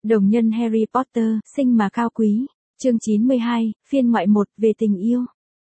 Đồng nhân Harry Potter, sinh mà cao quý. Chương 92, phiên ngoại 1, về tình yêu.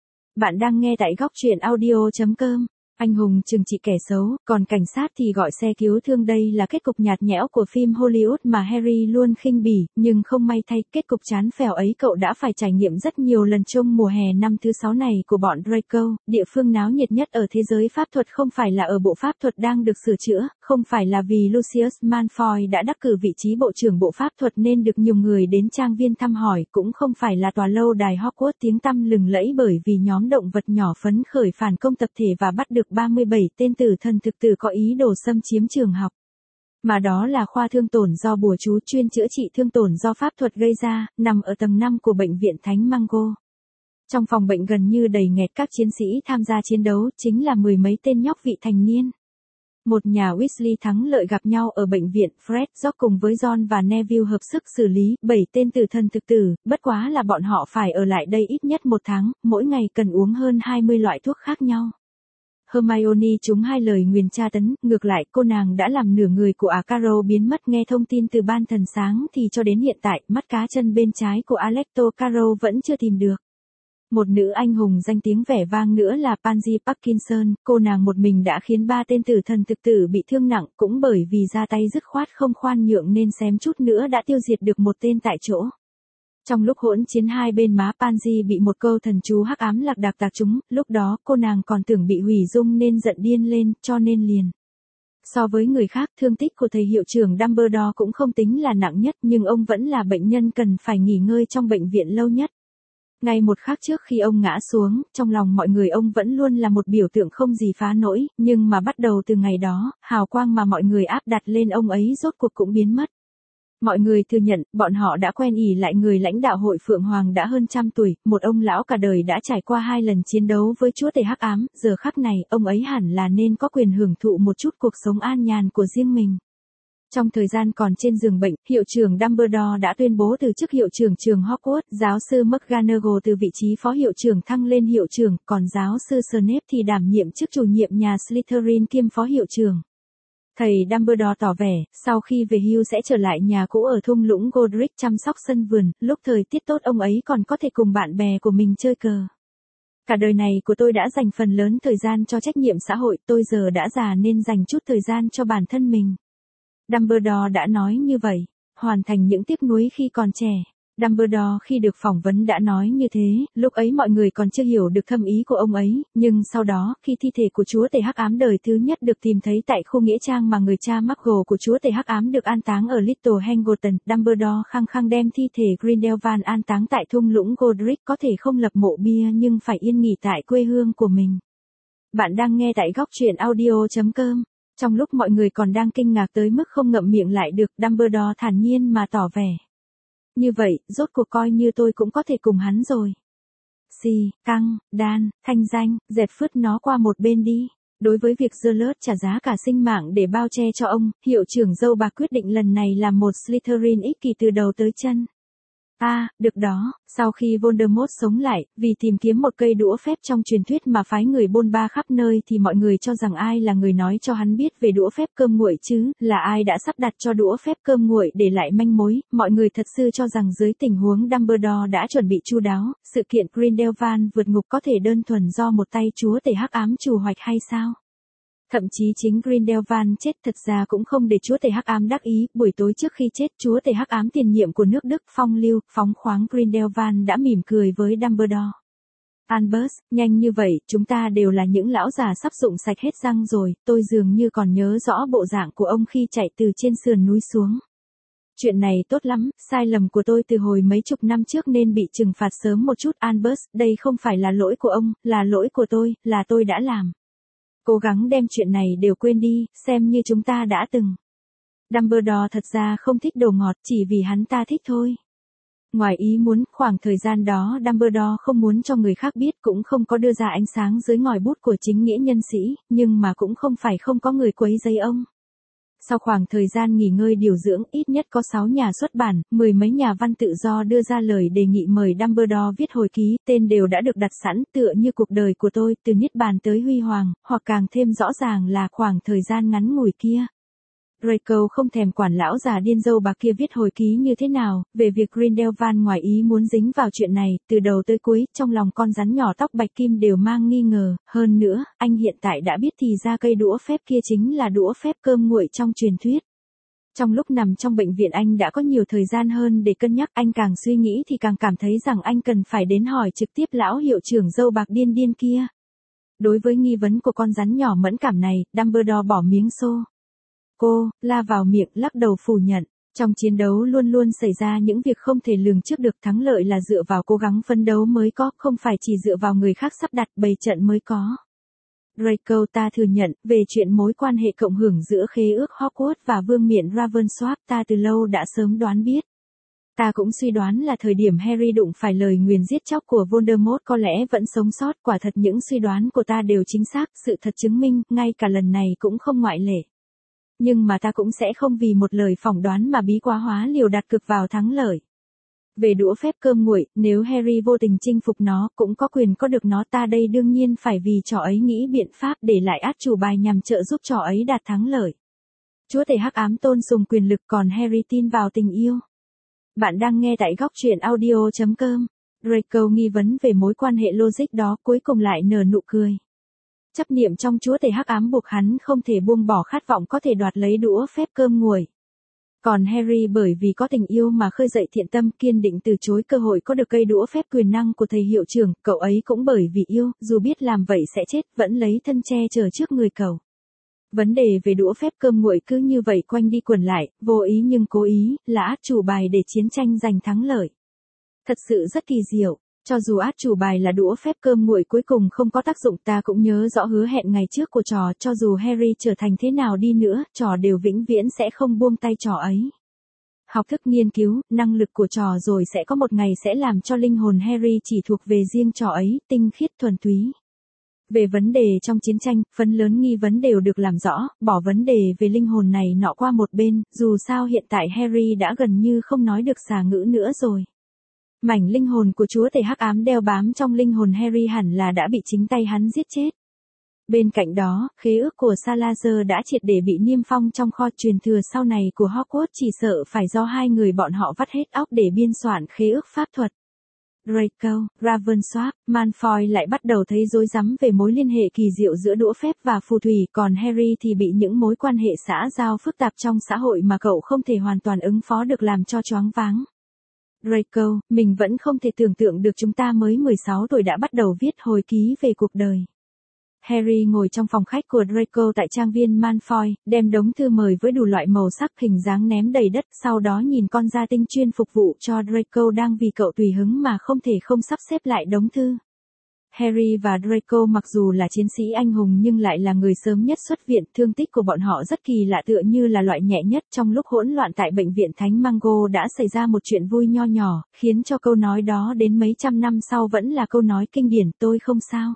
Bạn đang nghe tại góc truyện audio.com. Anh hùng trừng trị kẻ xấu, còn cảnh sát thì gọi xe cứu thương. Đây là kết cục nhạt nhẽo của phim Hollywood mà Harry luôn khinh bỉ, nhưng không may thay, kết cục chán phèo ấy cậu đã phải trải nghiệm rất nhiều lần trong mùa hè năm thứ 6 này của bọn Draco. Địa phương náo nhiệt nhất ở thế giới pháp thuật không phải là ở bộ pháp thuật đang được sửa chữa, không phải là vì Lucius Malfoy đã đắc cử vị trí bộ trưởng bộ pháp thuật nên được nhiều người đến trang viên thăm hỏi, cũng không phải là tòa lâu đài Hogwarts tiếng tăm lừng lẫy bởi vì nhóm động vật nhỏ phấn khởi phản công tập thể và bắt được 37 tên tử thần thực tử có ý đồ xâm chiếm trường học. Mà đó là khoa thương tổn do bùa chú chuyên chữa trị thương tổn do pháp thuật gây ra, nằm ở tầng 5 của bệnh viện Thánh Mango. Trong phòng bệnh gần như đầy nghẹt các chiến sĩ tham gia chiến đấu, chính là mười mấy tên nhóc vị thành niên. Một nhà Weasley thắng lợi gặp nhau ở bệnh viện. Fred, George cùng với John và Neville hợp sức xử lý 7 tên tử thần thực tử, bất quá là bọn họ phải ở lại đây ít nhất 1 tháng, mỗi ngày cần uống hơn 20 loại thuốc khác nhau. Hermione trúng 2 lời nguyền tra tấn, ngược lại cô nàng đã làm nửa người của Carrow biến mất. Nghe thông tin từ ban thần sáng thì cho đến hiện tại, mắt cá chân bên trái của Alecto Carrow vẫn chưa tìm được. Một nữ anh hùng danh tiếng vẻ vang nữa là Pansy Parkinson, cô nàng một mình đã khiến 3 tên tử thần thực tử bị thương nặng, cũng bởi vì ra tay dứt khoát không khoan nhượng nên xém chút nữa đã tiêu diệt được một tên tại chỗ. Trong lúc hỗn chiến hai bên má Pansy bị một câu thần chú hắc ám lạc đạc tạc trúng, lúc đó cô nàng còn tưởng bị hủy dung nên giận điên lên, cho nên liền. So với người khác, thương tích của thầy hiệu trưởng Dumbledore cũng không tính là nặng nhất, nhưng ông vẫn là bệnh nhân cần phải nghỉ ngơi trong bệnh viện lâu nhất. Ngay một khắc trước khi ông ngã xuống, trong lòng mọi người ông vẫn luôn là một biểu tượng không gì phá nổi, nhưng mà bắt đầu từ ngày đó, hào quang mà mọi người áp đặt lên ông ấy rốt cuộc cũng biến mất. Mọi người thừa nhận, bọn họ đã quen ỉ lại người lãnh đạo hội Phượng Hoàng đã hơn 100 tuổi, một ông lão cả đời đã trải qua 2 lần chiến đấu với chúa tể hắc ám, giờ khắc này, ông ấy hẳn là nên có quyền hưởng thụ một chút cuộc sống an nhàn của riêng mình. Trong thời gian còn trên giường bệnh, hiệu trưởng Dumbledore đã tuyên bố từ chức hiệu trưởng trường Hogwarts, giáo sư McGonagall từ vị trí phó hiệu trưởng thăng lên hiệu trưởng, còn giáo sư Snape thì đảm nhiệm chức chủ nhiệm nhà Slytherin kiêm phó hiệu trưởng. Thầy Dumbledore tỏ vẻ, sau khi về hưu sẽ trở lại nhà cũ ở thung lũng Godric chăm sóc sân vườn, lúc thời tiết tốt ông ấy còn có thể cùng bạn bè của mình chơi cờ. Cả đời này của tôi đã dành phần lớn thời gian cho trách nhiệm xã hội, tôi giờ đã già nên dành chút thời gian cho bản thân mình. Dumbledore đã nói như vậy, hoàn thành những tiếc nuối khi còn trẻ. Dumbledore khi được phỏng vấn đã nói như thế, lúc ấy mọi người còn chưa hiểu được thâm ý của ông ấy, nhưng sau đó, khi thi thể của chúa tể hắc ám đời thứ nhất được tìm thấy tại khu nghĩa trang mà người cha Muggle của chúa tể hắc ám được an táng ở Little Hangleton, Dumbledore khăng khăng đem thi thể Grindelwald an táng tại thung lũng Godric, có thể không lập mộ bia nhưng phải yên nghỉ tại quê hương của mình. Bạn đang nghe tại góc truyện audio.com. Trong lúc mọi người còn đang kinh ngạc tới mức không ngậm miệng lại được, Dumbledore thản nhiên mà tỏ vẻ. Như vậy, rốt cuộc coi như tôi cũng có thể cùng hắn rồi. Căng, đan, thanh danh, dẹp phứt nó qua một bên đi. Đối với việc Geralt trả giá cả sinh mạng để bao che cho ông, hiệu trưởng dâu bạc quyết định lần này làm một Slytherin ích kỷ từ đầu tới chân. Được đó, sau khi Voldemort sống lại, vì tìm kiếm một cây đũa phép trong truyền thuyết mà phái người bôn ba khắp nơi thì mọi người cho rằng ai là người nói cho hắn biết về đũa phép cơm nguội chứ, là ai đã sắp đặt cho đũa phép cơm nguội để lại manh mối, mọi người thật sự cho rằng dưới tình huống Dumbledore đã chuẩn bị chu đáo, sự kiện Grindelwald vượt ngục có thể đơn thuần do một tay chúa tể hắc ám chủ hoạch hay sao? Thậm chí chính Grindelwald chết thật ra cũng không để chúa tể hắc ám đắc ý, buổi tối trước khi chết chúa tể hắc ám tiền nhiệm của nước Đức phong lưu, phóng khoáng Grindelwald đã mỉm cười với Dumbledore. Albus, nhanh như vậy, chúng ta đều là những lão già sắp rụng sạch hết răng rồi, tôi dường như còn nhớ rõ bộ dạng của ông khi chạy từ trên sườn núi xuống. Chuyện này tốt lắm, sai lầm của tôi từ hồi mấy chục năm trước nên bị trừng phạt sớm một chút. Albus, đây không phải là lỗi của ông, là lỗi của tôi, là tôi đã làm. Cố gắng đem chuyện này đều quên đi, xem như chúng ta đã từng. Dumbledore thật ra không thích đồ ngọt, chỉ vì hắn ta thích thôi. Ngoài ý muốn, khoảng thời gian đó Dumbledore không muốn cho người khác biết, cũng không có đưa ra ánh sáng dưới ngòi bút của chính nghĩa nhân sĩ, nhưng mà cũng không phải không có người quấy rầy ông. Sau khoảng thời gian nghỉ ngơi điều dưỡng, ít nhất có 6 nhà xuất bản, 10 mấy nhà văn tự do đưa ra lời đề nghị mời Dumbledore viết hồi ký, tên đều đã được đặt sẵn, tựa như cuộc đời của tôi, từ niết bàn tới huy hoàng, hoặc càng thêm rõ ràng là khoảng thời gian ngắn ngủi kia. Draco không thèm quản lão già điên dâu bạc kia viết hồi ký như thế nào, về việc Grindelwald ngoài ý muốn dính vào chuyện này, từ đầu tới cuối, trong lòng con rắn nhỏ tóc bạch kim đều mang nghi ngờ, hơn nữa, anh hiện tại đã biết thì ra cây đũa phép kia chính là đũa phép cơm nguội trong truyền thuyết. Trong lúc nằm trong bệnh viện anh đã có nhiều thời gian hơn để cân nhắc, anh càng suy nghĩ thì càng cảm thấy rằng anh cần phải đến hỏi trực tiếp lão hiệu trưởng dâu bạc điên điên kia. Đối với nghi vấn của con rắn nhỏ mẫn cảm này, Dumbledore bỏ miếng xô. Cô, la vào miệng, lắc đầu phủ nhận. Trong chiến đấu luôn luôn xảy ra những việc không thể lường trước được, thắng lợi là dựa vào cố gắng phấn đấu mới có, không phải chỉ dựa vào người khác sắp đặt bày trận mới có. Draco, ta thừa nhận, về chuyện mối quan hệ cộng hưởng giữa khế ước Hogwarts và vương miện Ravensworth ta từ lâu đã sớm đoán biết. Ta cũng suy đoán là thời điểm Harry đụng phải lời nguyền giết chóc của Voldemort có lẽ vẫn sống sót, quả thật những suy đoán của ta đều chính xác, sự thật chứng minh, ngay cả lần này cũng không ngoại lệ. Nhưng mà ta cũng sẽ không vì một lời phỏng đoán mà bí quá hóa liều đặt cược vào thắng lợi. Về đũa phép cơm nguội, nếu Harry vô tình chinh phục nó, cũng có quyền có được nó, ta đây đương nhiên phải vì trò ấy nghĩ biện pháp để lại át chủ bài nhằm trợ giúp trò ấy đạt thắng lợi. Chúa tể hắc ám tôn sùng quyền lực, còn Harry tin vào tình yêu. Bạn đang nghe tại góc truyện audio.com. Draco nghi vấn về mối quan hệ logic đó, cuối cùng lại nở nụ cười. Chấp niệm trong chúa tể hắc ám buộc hắn không thể buông bỏ khát vọng có thể đoạt lấy đũa phép cơm nguội. Còn Harry bởi vì có tình yêu mà khơi dậy thiện tâm, kiên định từ chối cơ hội có được cây đũa phép quyền năng của thầy hiệu trưởng, cậu ấy cũng bởi vì yêu, dù biết làm vậy sẽ chết, vẫn lấy thân che chở trước người cậu. Vấn đề về đũa phép cơm nguội cứ như vậy quanh đi quẩn lại, vô ý nhưng cố ý, là át chủ bài để chiến tranh giành thắng lợi. Thật sự rất kỳ diệu. Cho dù át chủ bài là đũa phép cơm nguội cuối cùng không có tác dụng, ta cũng nhớ rõ hứa hẹn ngày trước của trò, cho dù Harry trở thành thế nào đi nữa, trò đều vĩnh viễn sẽ không buông tay trò ấy. Học thức nghiên cứu, năng lực của trò rồi sẽ có một ngày sẽ làm cho linh hồn Harry chỉ thuộc về riêng trò ấy, tinh khiết thuần túy. Về vấn đề trong chiến tranh, phần lớn nghi vấn đều được làm rõ, bỏ vấn đề về linh hồn này nọ qua một bên, dù sao hiện tại Harry đã gần như không nói được xà ngữ nữa rồi. Mảnh linh hồn của chúa tể hắc ám đeo bám trong linh hồn Harry hẳn là đã bị chính tay hắn giết chết. Bên cạnh đó, khế ước của Salazar đã triệt để bị niêm phong trong kho truyền thừa sau này của Hogwarts, chỉ sợ phải do hai người bọn họ vắt hết óc để biên soạn khế ước pháp thuật. Draco, Ravensworth, Malfoy lại bắt đầu thấy rối rắm về mối liên hệ kỳ diệu giữa đũa phép và phù thủy, còn Harry thì bị những mối quan hệ xã giao phức tạp trong xã hội mà cậu không thể hoàn toàn ứng phó được làm cho choáng váng. Draco, mình vẫn không thể tưởng tượng được chúng ta mới 16 tuổi đã bắt đầu viết hồi ký về cuộc đời. Harry ngồi trong phòng khách của Draco tại trang viên Malfoy, đem đống thư mời với đủ loại màu sắc hình dáng ném đầy đất, sau đó nhìn con gia tinh chuyên phục vụ cho Draco đang vì cậu tùy hứng mà không thể không sắp xếp lại đống thư. Harry và Draco mặc dù là chiến sĩ anh hùng nhưng lại là người sớm nhất xuất viện, thương tích của bọn họ rất kỳ lạ, tựa như là loại nhẹ nhất. Trong lúc hỗn loạn tại bệnh viện Thánh Mango đã xảy ra một chuyện vui nho nhỏ, khiến cho câu nói đó đến mấy trăm năm sau vẫn là câu nói kinh điển, tôi không sao.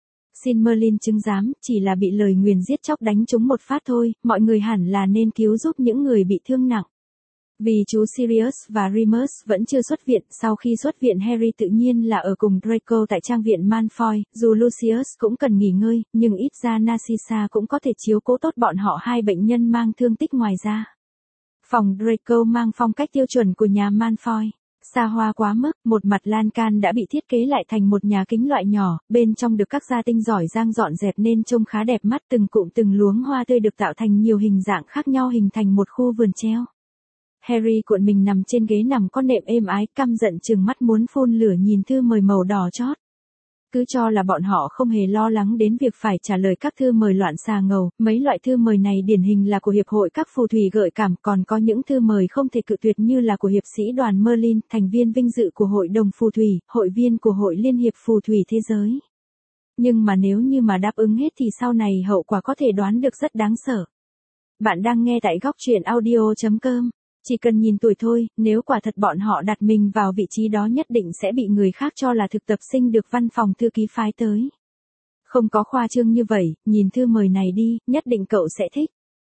Xin Merlin chứng giám, chỉ là bị lời nguyền giết chóc đánh trúng một phát thôi, mọi người hẳn là nên cứu giúp những người bị thương nặng. Vì chú Sirius và Remus vẫn chưa xuất viện, sau khi xuất viện Harry tự nhiên là ở cùng Draco tại trang viện Malfoy, dù Lucius cũng cần nghỉ ngơi, nhưng ít ra Narcissa cũng có thể chiếu cố tốt bọn họ, hai bệnh nhân mang thương tích ngoài ra. Phòng Draco mang phong cách tiêu chuẩn của nhà Malfoy. Xa hoa quá mức, một mặt lan can đã bị thiết kế lại thành một nhà kính loại nhỏ, bên trong được các gia tinh giỏi giang dọn dẹp nên trông khá đẹp mắt, từng cụm từng luống hoa tươi được tạo thành nhiều hình dạng khác nhau hình thành một khu vườn treo. Harry cuộn mình nằm trên ghế nằm có nệm êm ái, căm giận trừng mắt muốn phun lửa nhìn thư mời màu đỏ chót. Cứ cho là bọn họ không hề lo lắng đến việc phải trả lời các thư mời loạn xà ngầu, mấy loại thư mời này điển hình là của Hiệp hội các phù thủy gợi cảm, còn có những thư mời không thể cự tuyệt như là của hiệp sĩ đoàn Merlin, thành viên vinh dự của Hội đồng Phù thủy, hội viên của Hội Liên hiệp Phù thủy Thế giới. Nhưng mà nếu như mà đáp ứng hết thì sau này hậu quả có thể đoán được rất đáng sợ. Bạn đang nghe tại góc truyện audio.com. Chỉ cần nhìn tuổi thôi, nếu quả thật bọn họ đặt mình vào vị trí đó nhất định sẽ bị người khác cho là thực tập sinh được văn phòng thư ký phái tới. Không có khoa trương như vậy, nhìn thư mời này đi, nhất định cậu sẽ thích.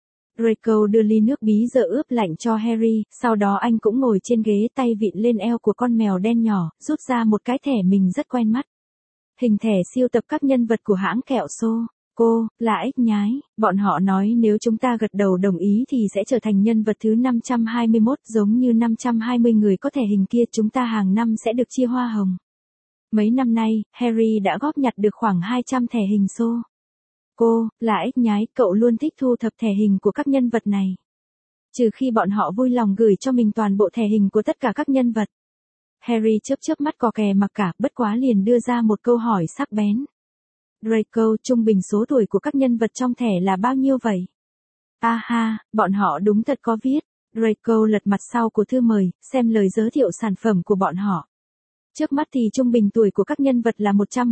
Draco đưa ly nước bí giờ ướp lạnh cho Harry, sau đó anh cũng ngồi trên ghế, tay vịn lên eo của con mèo đen nhỏ, rút ra một cái thẻ mình rất quen mắt. Hình thẻ siêu tập các nhân vật của hãng kẹo Xô. Cô, là ếch nhái, bọn họ nói nếu chúng ta gật đầu đồng ý thì sẽ trở thành nhân vật thứ 521 giống như 520 người có thẻ hình kia chúng ta hàng năm sẽ được chia hoa hồng. Mấy năm nay, Harry đã góp nhặt được khoảng 200 thẻ hình xô. Cô, là ếch nhái, cậu luôn thích thu thập thẻ hình của các nhân vật này. Trừ khi bọn họ vui lòng gửi cho mình toàn bộ thẻ hình của tất cả các nhân vật. Harry chớp chớp mắt cò kè mặc cả, bất quá liền đưa ra một câu hỏi sắc bén. Draco, trung bình số tuổi của các nhân vật trong thẻ là bao nhiêu vậy? Ha, bọn họ đúng thật có viết. Draco lật mặt sau của thư mời, xem lời giới thiệu sản phẩm của bọn họ. Trước mắt thì trung bình tuổi của các nhân vật là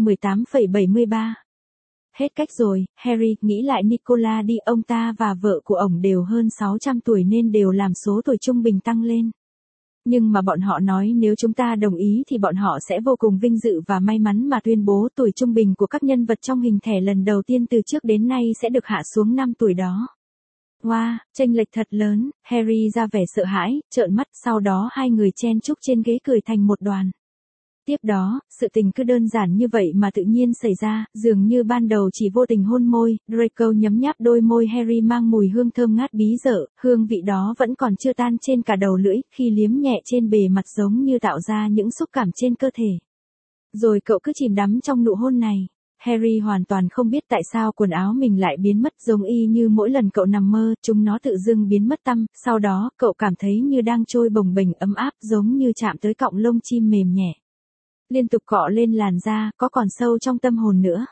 118,73. Hết cách rồi, Harry nghĩ lại Nicola đi, ông ta và vợ của ổng đều hơn 600 tuổi nên đều làm số tuổi trung bình tăng lên. Nhưng mà bọn họ nói nếu chúng ta đồng ý thì bọn họ sẽ vô cùng vinh dự và may mắn mà tuyên bố tuổi trung bình của các nhân vật trong hình thẻ lần đầu tiên từ trước đến nay sẽ được hạ xuống 5 tuổi đó. Wow, chênh lệch thật lớn, Harry ra vẻ sợ hãi, trợn mắt, sau đó hai người chen chúc trên ghế cười thành một đoàn. Tiếp đó, sự tình cứ đơn giản như vậy mà tự nhiên xảy ra, dường như ban đầu chỉ vô tình hôn môi, Draco nhấm nháp đôi môi Harry mang mùi hương thơm ngát bí dở, hương vị đó vẫn còn chưa tan trên cả đầu lưỡi, khi liếm nhẹ trên bề mặt giống như tạo ra những xúc cảm trên cơ thể. Rồi cậu cứ chìm đắm trong nụ hôn này. Harry hoàn toàn không biết tại sao quần áo mình lại biến mất giống y như mỗi lần cậu nằm mơ, chúng nó tự dưng biến mất tăm, sau đó cậu cảm thấy như đang trôi bồng bềnh ấm áp giống như chạm tới cọng lông chim mềm nhẹ. Liên tục cọ lên làn da, có còn sâu trong tâm hồn nữa.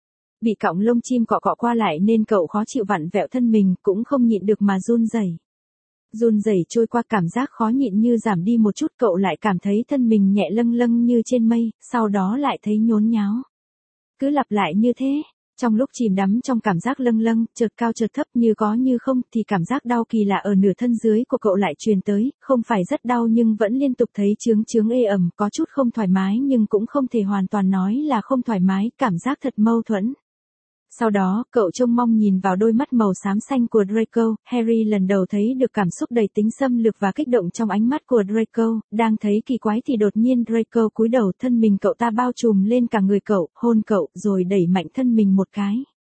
Bị cọng lông chim cọ cọ qua lại nên cậu khó chịu vặn vẹo thân mình, cũng không nhịn được mà run rẩy. Run rẩy trôi qua cảm giác khó nhịn như giảm đi một chút, cậu lại cảm thấy thân mình nhẹ lâng lâng như trên mây, sau đó lại thấy nhốn nháo. Cứ lặp lại như thế. Trong lúc chìm đắm trong cảm giác lâng lâng, chợt cao chợt thấp như có như không, thì cảm giác đau kỳ lạ ở nửa thân dưới của cậu lại truyền tới, không phải rất đau nhưng vẫn liên tục thấy chướng chướng ê ẩm, có chút không thoải mái nhưng cũng không thể hoàn toàn nói là không thoải mái, cảm giác thật mâu thuẫn. Sau đó, cậu trông mong nhìn vào đôi mắt màu xám xanh của Draco, Harry lần đầu thấy được cảm xúc đầy tính xâm lược và kích động trong ánh mắt của Draco, đang thấy kỳ quái thì đột nhiên Draco cúi đầu, thân mình cậu ta bao trùm lên cả người cậu, hôn cậu, rồi đẩy mạnh thân mình một cái.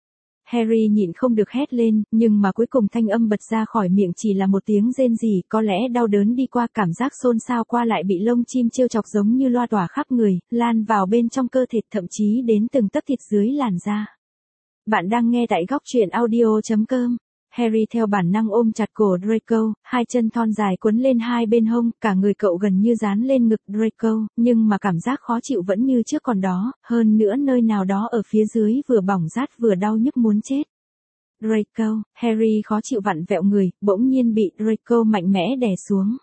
Harry nhịn không được hét lên, nhưng mà cuối cùng thanh âm bật ra khỏi miệng chỉ là một tiếng rên rỉ, có lẽ đau đớn đi qua, cảm giác xôn xao qua lại bị lông chim trêu chọc giống như loa tỏa khắp người, lan vào bên trong cơ thể, thậm chí đến từng tấc thịt dưới làn da. Bạn đang nghe tại góc truyện audio.com. Harry theo bản năng ôm chặt cổ Draco, hai chân thon dài quấn lên hai bên hông, cả người cậu gần như dán lên ngực Draco, nhưng mà cảm giác khó chịu vẫn như trước còn đó, hơn nữa nơi nào đó ở phía dưới vừa bỏng rát vừa đau nhức muốn chết. Draco, Harry khó chịu vặn vẹo người, bỗng nhiên bị Draco mạnh mẽ đè xuống.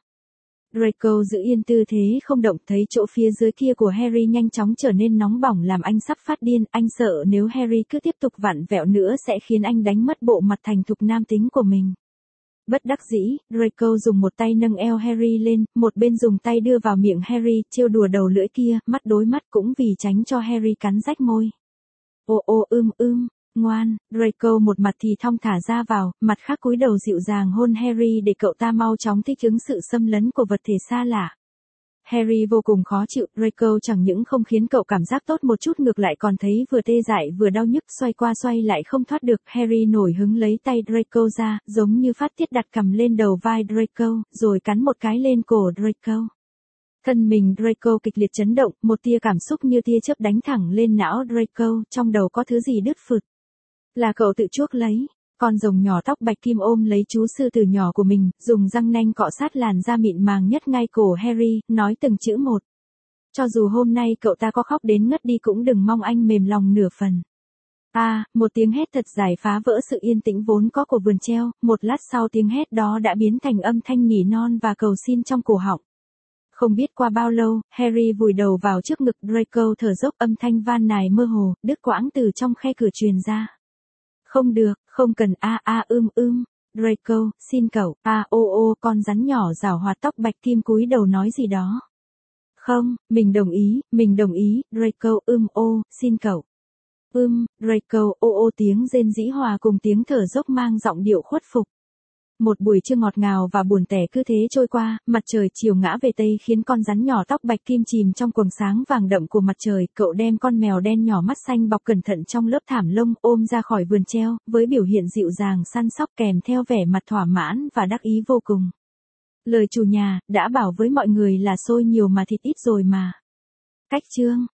Draco giữ yên tư thế không động, thấy chỗ phía dưới kia của Harry nhanh chóng trở nên nóng bỏng làm anh sắp phát điên, anh sợ nếu Harry cứ tiếp tục vặn vẹo nữa sẽ khiến anh đánh mất bộ mặt thành thục nam tính của mình. Bất đắc dĩ, Draco dùng một tay nâng eo Harry lên, một bên dùng tay đưa vào miệng Harry, trêu đùa đầu lưỡi kia, mắt đối mắt cũng vì tránh cho Harry cắn rách môi. Ngoan, Draco một mặt thì thong thả ra vào, mặt khác cúi đầu dịu dàng hôn Harry để cậu ta mau chóng thích ứng sự xâm lấn của vật thể xa lạ. Harry vô cùng khó chịu, Draco chẳng những không khiến cậu cảm giác tốt một chút ngược lại còn thấy vừa tê dại vừa đau nhức, xoay qua xoay lại không thoát được. Harry nổi hứng lấy tay Draco ra, giống như phát tiết đặt cằm lên đầu vai Draco, rồi cắn một cái lên cổ Draco. Thân mình Draco kịch liệt chấn động, một tia cảm xúc như tia chớp đánh thẳng lên não Draco, trong đầu có thứ gì đứt phụt. Là cậu tự chuốc lấy. Con rồng nhỏ tóc bạch kim ôm lấy chú sư tử nhỏ của mình, dùng răng nanh cọ sát làn da mịn màng nhất ngay cổ Harry, nói từng chữ một. Cho dù hôm nay cậu ta có khóc đến ngất đi cũng đừng mong anh mềm lòng nửa phần. Một tiếng hét thật dài phá vỡ sự yên tĩnh vốn có của vườn treo, một lát sau tiếng hét đó đã biến thành âm thanh nỉ non và cầu xin trong cổ họng. Không biết qua bao lâu, Harry vùi đầu vào trước ngực Draco thở dốc, âm thanh van nài mơ hồ, đứt quãng từ trong khe cửa truyền ra. Không được, không cần Draco, xin cậu, con rắn nhỏ rảo hoạt tóc bạch kim cúi đầu nói gì đó. Không, mình đồng ý, Draco, xin cậu. Draco, tiếng rên rỉ hòa cùng tiếng thở dốc mang giọng điệu khuất phục. Một buổi trưa ngọt ngào và buồn tẻ cứ thế trôi qua, mặt trời chiều ngã về tây khiến con rắn nhỏ tóc bạch kim chìm trong quầng sáng vàng đậm của mặt trời. Cậu đem con mèo đen nhỏ mắt xanh bọc cẩn thận trong lớp thảm lông ôm ra khỏi vườn treo, với biểu hiện dịu dàng săn sóc kèm theo vẻ mặt thỏa mãn và đắc ý vô cùng. Lời chủ nhà, đã bảo với mọi người là xôi nhiều mà thịt ít rồi mà. Cách chương